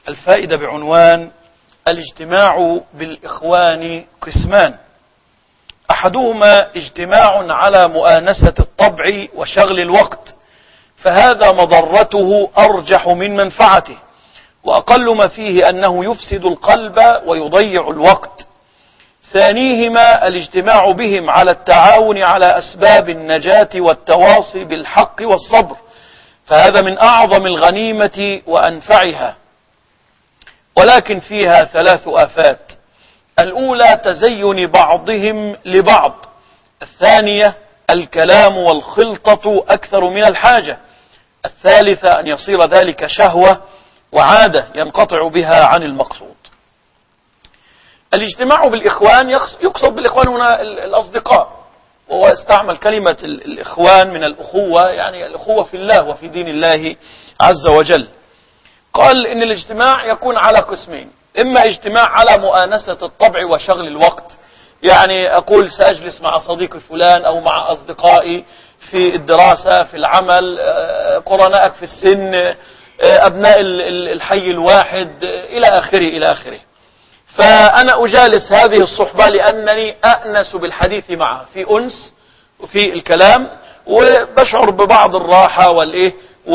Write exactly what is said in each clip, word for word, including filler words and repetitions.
الفائدة بعنوان الاجتماع بالإخوان قسمان: أحدهما اجتماع على مؤانسة الطبع وشغل الوقت، فهذا مضرته أرجح من منفعته، وأقل ما فيه أنه يفسد القلب ويضيع الوقت. ثانيهما الاجتماع بهم على التعاون على أسباب النجاة والتواصي بالحق والصبر، فهذا من أعظم الغنيمة وأنفعها، ولكن فيها ثلاث آفات: الأولى تزين بعضهم لبعض، الثانية الكلام والخلطة أكثر من الحاجة، الثالثة أن يصير ذلك شهوة وعادة ينقطع بها عن المقصود. الاجتماع بالإخوان يقصد بالإخوان هنا الأصدقاء، وهو استعمل كلمة الإخوان من الأخوة، يعني الأخوة في الله وفي دين الله عز وجل. قال إن الاجتماع يكون على قسمين: إما اجتماع على مؤانسة الطبع وشغل الوقت، يعني أقول سأجلس مع صديقي فلان أو مع أصدقائي في الدراسة، في العمل، قرنائك في السن، أبناء الحي الواحد، إلى آخره إلى آخره. فأنا أجالس هذه الصحبة لأنني أأنس بالحديث معها، في أنس وفي الكلام، وبشعر ببعض الراحة والإيه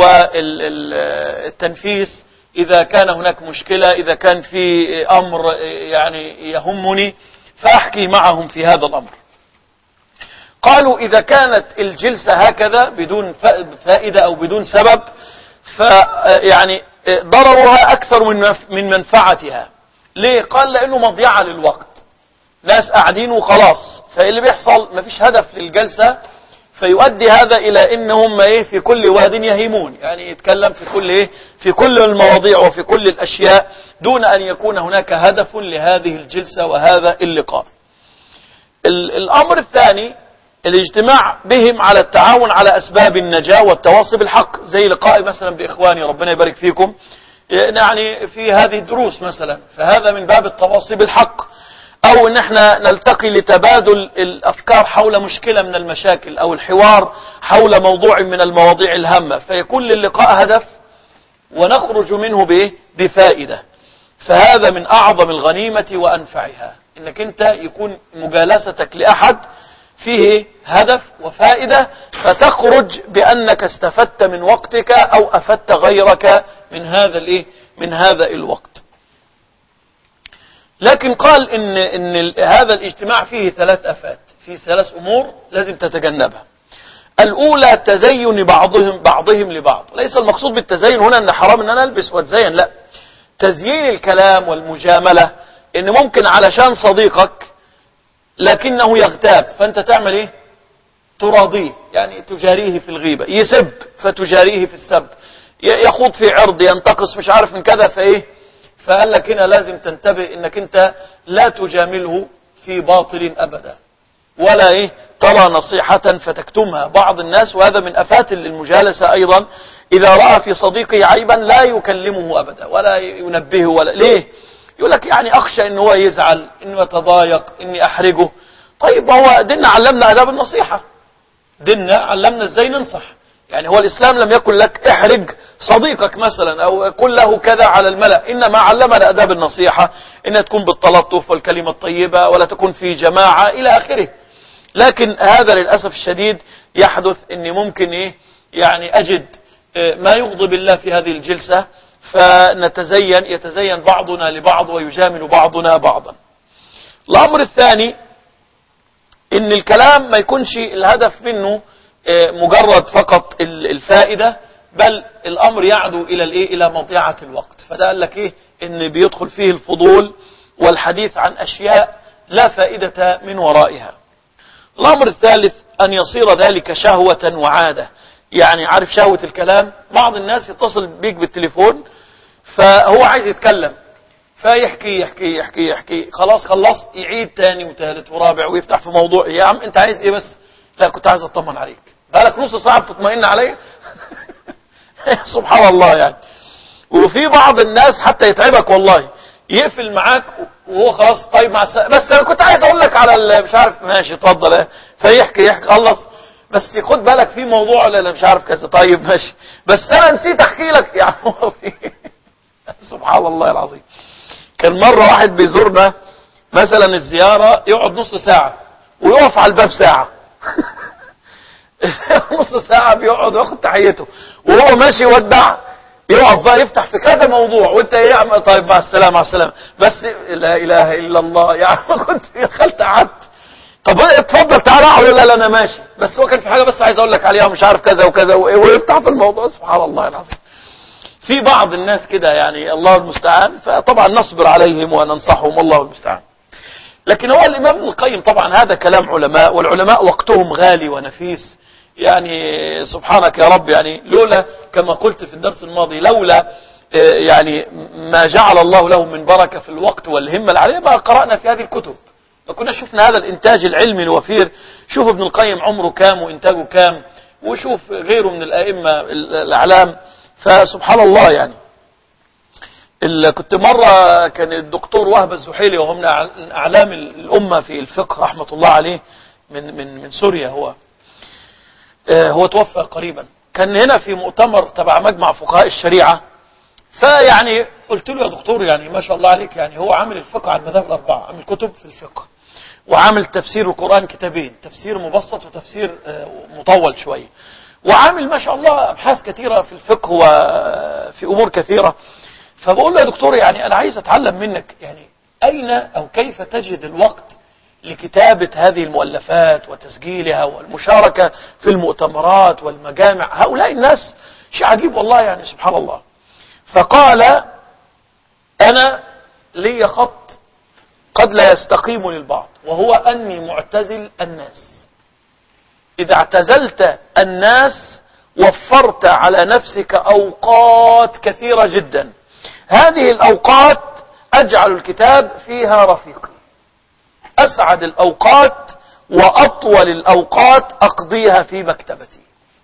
والتنفيس إذا كان هناك مشكلة، إذا كان في أمر يعني يهمني، فأحكي معهم في هذا الأمر. قالوا إذا كانت الجلسة هكذا بدون فائدة أو بدون سبب، فيعني ضررها أكثر من منفعتها. ليه؟ قال لأنه مضيعة للوقت، ناس قاعدين وخلاص، فاللي بيحصل مفيش هدف للجلسة، فيؤدي هذا إلى إنهم إيه في كل واد يهيمون، يعني يتكلم في كل إيه في كل المواضيع وفي كل الأشياء دون أن يكون هناك هدف لهذه الجلسة وهذا اللقاء. الأمر الثاني الاجتماع بهم على التعاون على أسباب النجاة والتواصي بالحق، زي لقاء مثلا بإخواني ربنا يبارك فيكم يعني في هذه الدروس مثلا، فهذا من باب التواصي بالحق، أو إن احنا نلتقي لتبادل الأفكار حول مشكلة من المشاكل، أو الحوار حول موضوع من المواضيع الهامة، فيكون للقاء هدف ونخرج منه بإيه؟ بفائدة. فهذا من أعظم الغنيمة وأنفعها، إنك أنت يكون مجالستك لأحد فيه هدف وفائدة، فتخرج بأنك استفدت من وقتك أو أفدت غيرك من هذا الإيه؟ من هذا الوقت. لكن قال إن, إن هذا الاجتماع فيه ثلاث آفات، فيه ثلاث أمور لازم تتجنبها. الأولى تزين بعضهم بعضهم لبعض. ليس المقصود بالتزين هنا أن حرام أن أنا ألبس واتزين، لا، تزيين الكلام والمجاملة، إن ممكن علشان صديقك لكنه يغتاب فأنت تعمل إيه؟ تراضيه، يعني تجاريه في الغيبة، يسب فتجاريه في السب، يخوض في عرض، ينتقص مش عارف من كذا، فإيه؟ فقال لك هنا لازم تنتبه إنك أنت لا تجامله في باطل أبدا، ولا إيه ترى نصيحة فتكتمها. بعض الناس، وهذا من أفات المجالسة أيضا، إذا رأى في صديقه عيبا لا يكلمه أبدا ولا ينبهه، ولا ليه؟ يقول لك يعني أخشى إنه هو يزعل، إنه يتضايق، إني أحرجه. طيب هو ديننا علمنا آداب النصيحة، ديننا علمنا إزاي ننصح. يعني هو الإسلام لم يقل لك احرج صديقك مثلا أو قل له كذا على الملأ، إنما علمنا آداب النصيحة، إن تكون بالتلطف والكلمة الطيبة، ولا تكون في جماعة إلى آخره. لكن هذا للأسف الشديد يحدث، إني ممكن إيه يعني أجد ما يغضب الله في هذه الجلسة، فنتزين يتزين بعضنا لبعض ويجامل بعضنا بعضا. الأمر الثاني إن الكلام ما يكونش الهدف منه مجرد فقط الفائدة، بل الأمر يعدو إلى الإيه إلى مضيعة الوقت. فده قال لك إيه إن بيدخل فيه الفضول والحديث عن أشياء لا فائدة من ورائها. الأمر الثالث أن يصير ذلك شهوة وعادة، يعني عارف شهوة الكلام، بعض الناس يتصل بيك بالتليفون فهو عايز يتكلم، فيحكي يحكي يحكي يحكي خلاص خلص يعيد تاني وثالث ورابع ويفتح في موضوع. يا عم انت عايز ايه بس؟ لا كنت عايز اطمن عليك، بقالك نص ساعة بتطمئن عليا. سبحان الله يعني. وفي بعض الناس حتى يتعبك والله، يقفل معاك وهو خلاص طيب مع السلامة، بس انا كنت عايز اقول لك على مش عارف، ماشي اتفضل ايه، فيحكي يحكي خلص، بس خد بالك في موضوع ولا مش عارف كذا، طيب ماشي، بس انا نسيت احكي لك يا عم. سبحان الله العظيم. كان مرة واحد بيزورنا مثلا الزيارة يقعد نص ساعة ويقف على الباب ساعة. نص ساعة بيقعد وياخد تحيته، وهو ماشي يودع يقف بقى يفتح في كذا موضوع، وانت ايه يا عم؟ طيب مع السلامة مع السلامة، بس لا اله الا الله يا عم. كنت دخلت قعدت، طب اتفضل تعالى اقعد. لا لا انا ماشي، بس هو كان في حاجة بس عايز اقول لك عليها ومش عارف كذا وكذا، ويفتح في الموضوع. سبحان الله العظيم. في بعض الناس كده يعني الله المستعان، فطبعا نصبر عليهم وننصحهم والله المستعان. لكن هو الإمام ابن القيم طبعا هذا كلام علماء، والعلماء وقتهم غالي ونفيس يعني. سبحانك يا رب، يعني لولا كما قلت في الدرس الماضي، لولا يعني ما جعل الله لهم من بركة في الوقت والهمة العالية ما قرأنا في هذه الكتب، ما كنا شفنا هذا الإنتاج العلمي الوفير. شوف ابن القيم عمره كام وإنتاجه كام، وشوف غيره من الأئمة الأعلام. فسبحان الله يعني. كنت مرة كان الدكتور وهب الزحيلي وهو من أعلام الأمة في الفقه رحمة الله عليه، من من من سوريا. هو هو توفى قريبا. كان هنا في مؤتمر تبع مجمع فقهاء الشريعة، فيعني قلت له يا دكتور يعني ما شاء الله عليك، يعني هو عامل الفقه على المذاهب الأربعة، عامل كتب في الفقه، وعامل تفسير القرآن كتابين، تفسير مبسط وتفسير مطول شوية، وعامل ما شاء الله أبحاث كثيرة في الفقه وفي أمور كثيرة. فبقول له يا دكتور يعني أنا عايز أتعلم منك، يعني أين أو كيف تجد الوقت لكتابة هذه المؤلفات وتسجيلها والمشاركة في المؤتمرات والمجامع؟ هؤلاء الناس شيء عجيب والله يعني، سبحان الله. فقال أنا لي خط قد لا يستقيم للبعض، وهو أني معتزل الناس. إذا اعتزلت الناس وفرت على نفسك أوقات كثيرة جدا، هذه الأوقات أجعل الكتاب فيها رفيقي، أسعد الأوقات وأطول الأوقات أقضيها في مكتبتي.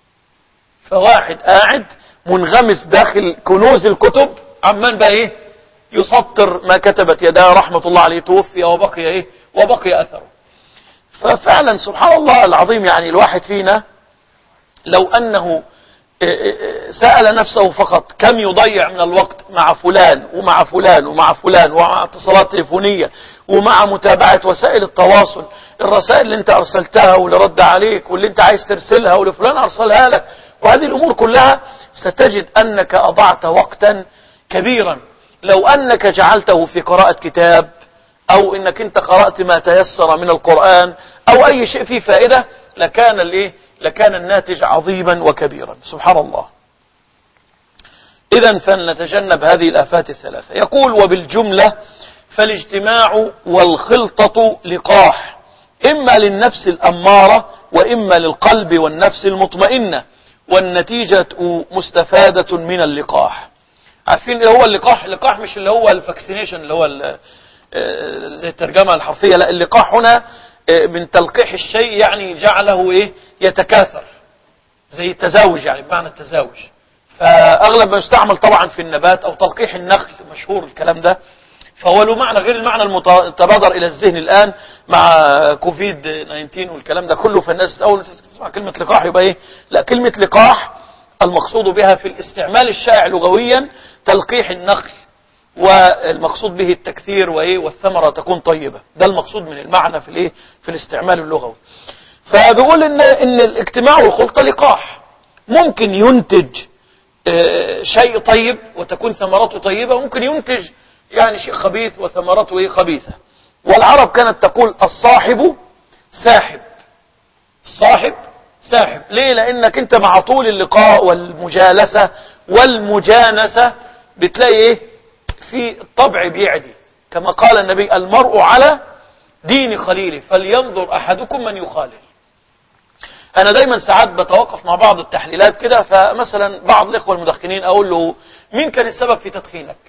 فواحد قاعد منغمس داخل كنوز الكتب، عمان بقى إيه؟ يسطر ما كتبت يداه رحمة الله عليه، توفي وبقي إيه؟ وبقي أثره. ففعلا سبحان الله العظيم، يعني الواحد فينا لو أنه سأل نفسه فقط كم يضيع من الوقت مع فلان ومع فلان ومع فلان، ومع اتصالات تليفونية، ومع متابعة وسائل التواصل، الرسائل اللي انت ارسلتها واللي رد عليك واللي انت عايز ترسلها واللي فلان ارسلها لك، وهذه الامور كلها، ستجد انك اضعت وقتا كبيرا. لو انك جعلته في قراءة كتاب، او انك انت قرأت ما تيسر من القرآن او اي شيء فيه فائدة، لكان الايه لكان الناتج عظيما وكبيرا. سبحان الله. إذن فلنتجنب هذه الآفات الثلاثة. يقول وبالجملة فالاجتماع والخلطة لقاح، إما للنفس الأمارة وإما للقلب والنفس المطمئنة، والنتيجة مستفادة من اللقاح. عارفين ايه هو اللقاح؟ اللقاح مش اللي هو الفاكسينيشن اللي هو زي الترجمة الحرفية، لا، اللقاح هنا من تلقيح الشيء، يعني جعله ايه يتكاثر، زي التزاوج يعني، بمعنى التزاوج. فاغلب ما يستعمل طبعا في النبات، او تلقيح النخل، مشهور الكلام ده. فهو له معنى غير المعنى المتبادر الى الذهن الان مع كوفيد تسعة عشر والكلام ده كله. فالناس اول تسمع كلمة لقاح يبقى ايه؟ لا، كلمة لقاح المقصود بها في الاستعمال الشائع لغويا تلقيح النخل، والمقصود به التكثير وايه والثمرة تكون طيبة. ده المقصود من المعنى في الايه في الاستعمال اللغوي. فبيقول ان ان الاجتماع والخلطة لقاح، ممكن ينتج شيء طيب وتكون ثمرته طيبة، وممكن ينتج يعني شيء خبيث وثمرته ايه خبيثة. والعرب كانت تقول الصاحب ساحب، الصاحب ساحب. ليه؟ لانك انت مع طول اللقاء والمجالسة والمجانسة بتلاقي ايه في الطبع بيعدي، كما قال النبي المرء على دين خليله فلينظر احدكم من يخالل. انا دايما ساعات بتوقف مع بعض التحليلات كده، فمثلا بعض الاخوة المدخنين اقول له مين كان السبب في تدخينك؟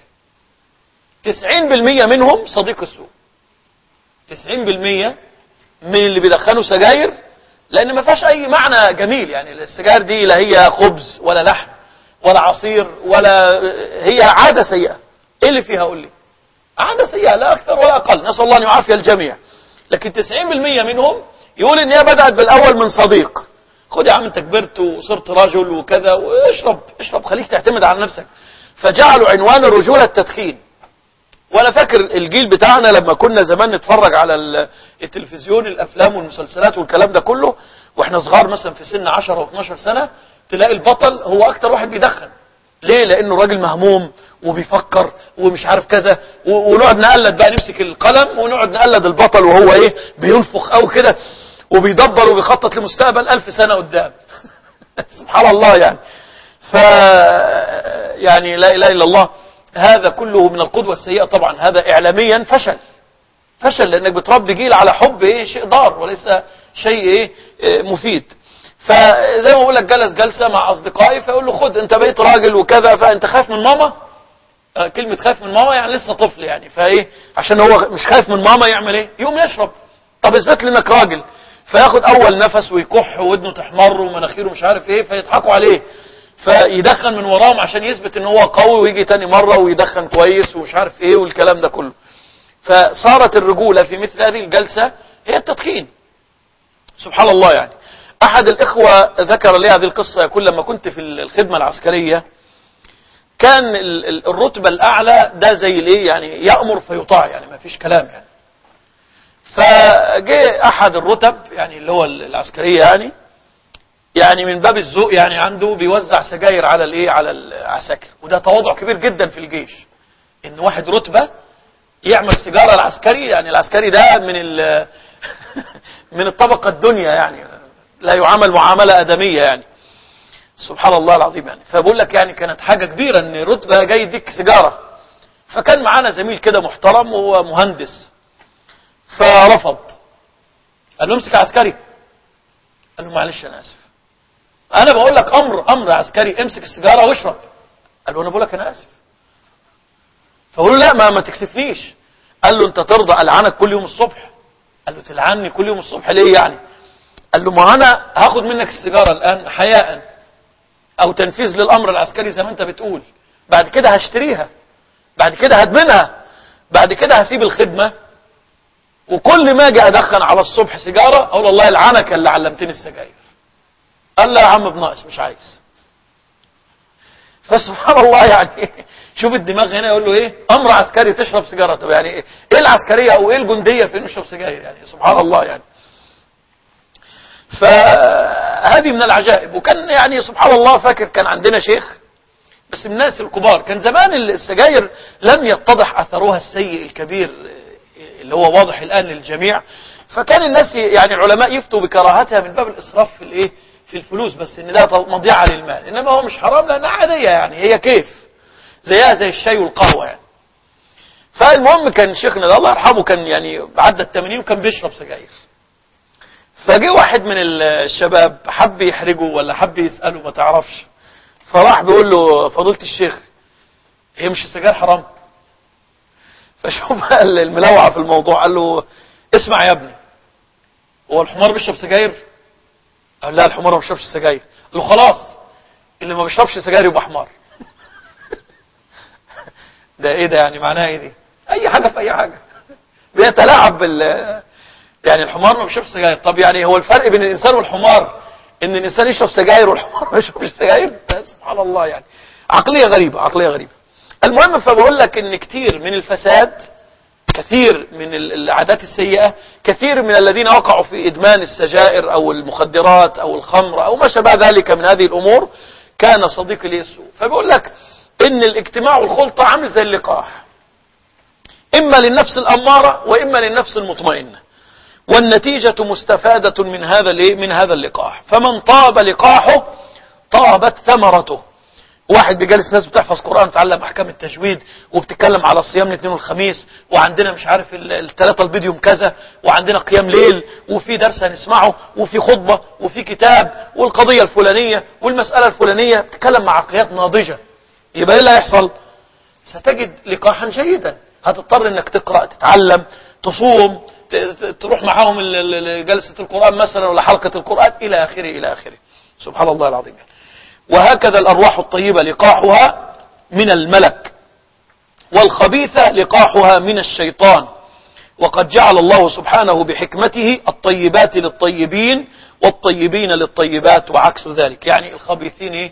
تسعين بالمية منهم صديق السوء. تسعين بالمية من اللي بيدخنوا سجاير لان ما فيهاش اي معنى جميل، يعني السجاير دي لا هي خبز ولا لحم ولا عصير، ولا هي عادة سيئة. ايه اللي فيها؟ قول لي. عادة سيئة لا اكثر ولا اقل، نسأل الله ان يعافي الجميع. لكن تسعين بالمية منهم يقول ان هي بدأت بالاول من صديق. خد يا عم انت كبرت وصرت رجل وكذا، واشرب اشرب خليك تعتمد على نفسك. فجعلوا عنوان الرجولة التدخين. وانا فاكر الجيل بتاعنا لما كنا زمان نتفرج على التلفزيون الافلام والمسلسلات والكلام ده كله واحنا صغار مثلا في سن عشرة واثناشر سنة، تلاقي البطل هو اكتر واحد بيدخن. ليه؟ لانه راجل مهموم وبيفكر ومش عارف كذا، ونقعد نقلد بقى، نمسك القلم ونقعد نقلد البطل وهو ايه بينفخ او كده وبيدبر وبيخطط لمستقبل الف سنة قدام. سبحان الله يعني. ف يعني لا اله الا الله، هذا كله من القدوة السيئة. طبعا هذا اعلاميا فشل فشل لانك بتربي جيل على حب ايه شيء ضار وليس شيء ايه مفيد. فزي ما بقول لك، جلس جلسة مع اصدقائي فيقول له خد انت بقيت راجل وكذا، فانت خايف من ماما. كلمة خايف من ماما يعني لسه طفل يعني، فايه عشان هو مش خايف من ماما يعمل ايه؟ يقوم يشرب. طب اثبت لي انك راجل. فياخد اول نفس ويكح ودنه تحمر ومناخيره مش عارف ايه، فيضحكوا عليه فيدخن من وراهم عشان يثبت ان هو قوي، ويجي تاني مرة ويدخن كويس ومش عارف ايه والكلام ده كله. فصارت الرجولة في مثل هذه الجلسة هي التدخين. سبحان الله يعني. احد الاخوة ذكر لي هذه القصة، يقول لما كنت في الخدمة العسكرية كان الرتبة الاعلى ده زي الايه يعني يأمر فيطاع، يعني ما فيش كلام يعني. فجاء احد الرتب يعني اللي هو العسكرية يعني يعني من باب الذوق يعني عنده بيوزع سجاير على الايه على العساكر، وده تواضع كبير جدا في الجيش ان واحد رتبة يعمل سيجارة العسكري. يعني العسكري ده من من الطبقة الدنيا يعني، لا يعامل معاملة آدمية يعني. سبحان الله العظيم يعني. فبقول لك يعني كانت حاجة كبيرة ان رتبة جاي يديك سيجارة. فكان معانا زميل كده محترم وهو مهندس، فرفض. قال له امسك عسكري. قال له معلش انا اسف، انا بقول لك امر امر عسكري، امسك السيجاره واشرب. قال له انا بقول لك انا اسف. فقول له لا ما ما تكسفنيش. قال له انت ترضى العنك كل يوم الصبح؟ قال له تلعني كل يوم الصبح ليه يعني؟ قال له ما انا هاخد منك السيجاره الان حياء او تنفيذ للامر العسكري زي ما انت بتقول، بعد كده هشتريها، بعد كده هدمنها، بعد كده هسيب الخدمه، وكل ما اجي ادخن على الصبح سيجاره اقول الله يلعنك اللي علمتني السجاير. قال لا يا عم بناقص مش عايز. فسبحان الله يعني شوف الدماغ هنا، يقول له ايه امر عسكري تشرب سيجاره. طب يعني ايه ايه العسكريه او ايه الجنديه في انه يشرب سجاير يعني؟ سبحان الله يعني. فهذه من العجائب. وكان يعني سبحان الله فاكر كان عندنا شيخ بس من الناس الكبار، كان زمان السجاير لم يتضح اثرها السيء الكبير اللي هو واضح الان للجميع، فكان الناس يعني العلماء يفتوا بكراهتها من باب الاسراف في الايه في الفلوس، بس ان ده مضيعه للمال، انما هو مش حرام لانها عاديه يعني، هي كيف زيها زي الشاي والقهوه يعني. فالمهم كان شيخنا ده الله يرحمه كان يعني عدى الثمانين وكان بيشرب سجاير. فجاء واحد من الشباب حب يحرجه ولا حب يساله ما تعرفش، فراح بيقول له فضيله الشيخ هي مش السجاير حرام؟ فشوف بقى الملوعه في الموضوع، قال له اسمع يا ابني، هو الحمار بيشرب سجاير؟ قال لا الحمار ما بيشربش سجاير. قال له خلاص اللي ما بيشربش سجاير يبقى حمار. ده ايه ده يعني؟ معناها ايه دي؟ اي حاجه في اي حاجه بيتلاعب بال يعني الحمار ما بيشربش سجاير. طب يعني هو الفرق بين الانسان والحمار ان الانسان يشرب سجاير والحمار ما يشربش سجاير؟ سبحان الله يعني. عقليه غريبه عقليه غريبه. المهم فبقول لك ان كتير من الفساد، كثير من العادات السيئة، كثير من الذين وقعوا في إدمان السجائر أو المخدرات أو الخمر أو ما شابه ذلك من هذه الأمور كان صديق لي السوء. فبقول لك إن الاجتماع والخلطة عامل زي اللقاح، إما للنفس الأمارة وإما للنفس المطمئنة، والنتيجة مستفادة من هذا من هذا اللقاح. فمن طاب لقاحه طابت ثمرته. واحد بيجلس ناس بتحفظ قرآن، تعلم احكام التجويد وبتتكلم على صيام الاثنين والخميس، وعندنا مش عارف الثلاثه البيديوم كذا، وعندنا قيام ليل، وفي درس هنسمعه، وفي خطبه، وفي كتاب، والقضيه الفلانيه والمساله الفلانيه، بتتكلم مع عقليات ناضجه. يبقى ايه اللي هيحصل؟ ستجد لقاحا جيدا. هتضطر انك تقرا، تتعلم، تصوم، تروح معاهم جلسه القرآن مثلا ولا حلقه القرآن الى اخره الى اخره. سبحان الله العظيم. وهكذا الأرواح الطيبة لقاحها من الملك، والخبيثة لقاحها من الشيطان. وقد جعل الله سبحانه بحكمته الطيبات للطيبين والطيبين للطيبات وعكس ذلك، يعني الخبيثين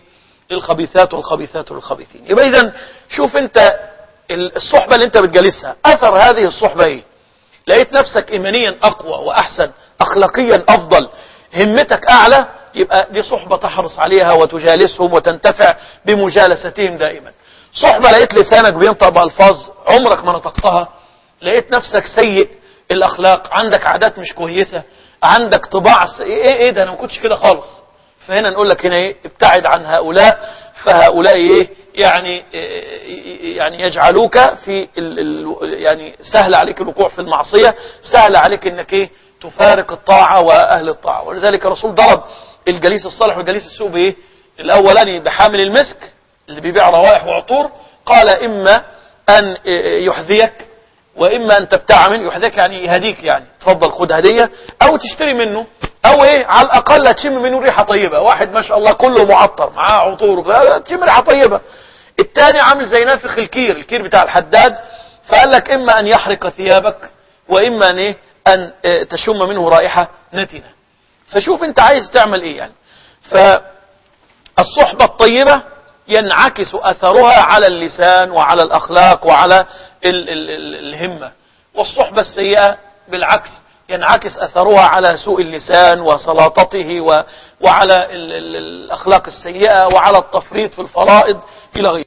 للخبيثات والخبيثات للخبيثين. يبقى إذن شوف أنت الصحبة اللي أنت بتجالسها أثر هذه الصحبة إيه؟ لقيت نفسك إيمانيا أقوى وأحسن، أخلاقيا أفضل، همتك أعلى، يبقى دي صحبة تحرص عليها وتجالسهم وتنتفع بمجالستهم دائما. صحبة لقيت لسانك بينطق بألفاظ عمرك ما نطقتها، لقيت نفسك سيء الأخلاق، عندك عادات مش كويسة، عندك طباع س... إيه إيه ده أنا ما كنتش كده خالص. فهنا نقول لك هنا إيه؟ ابتعد عن هؤلاء، فهؤلاء إيه يعني إيه يعني يجعلوك في ال... ال... يعني سهل عليك الوقوع في المعصية، سهل عليك إنك إيه تفارق الطاعة وأهل الطاعة. ولذلك الرسول ضرب الجليس الصالح والجليس السوء بإيه؟ الأولاني بحامل المسك اللي بيبيع روائح وعطور، قال إما أن يحذيك وإما أن تبتاع منه. يحذيك يعني يهديك، يعني تفضل خد هدية، أو تشتري منه، أو إيه على الأقل تشم منه ريحة طيبة. واحد ما شاء الله كله معطر معاه عطور تشم ريحة طيبة. الثاني عامل زي نافخ الكير، الكير بتاع الحداد، فقال لك إما أن يحرق ثيابك وإما أن, إيه؟ أن تشم منه رائحة نتنة. فشوف أنت عايز تعمل إيه يعني. فالصحبة الطيبة ينعكس أثرها على اللسان وعلى الأخلاق وعلى ال ال ال الهمة، والصحبة السيئة بالعكس ينعكس أثرها على سوء اللسان وسلاطته وعلى ال ال الأخلاق السيئة وعلى التفريط في الفرائض إلى غيره.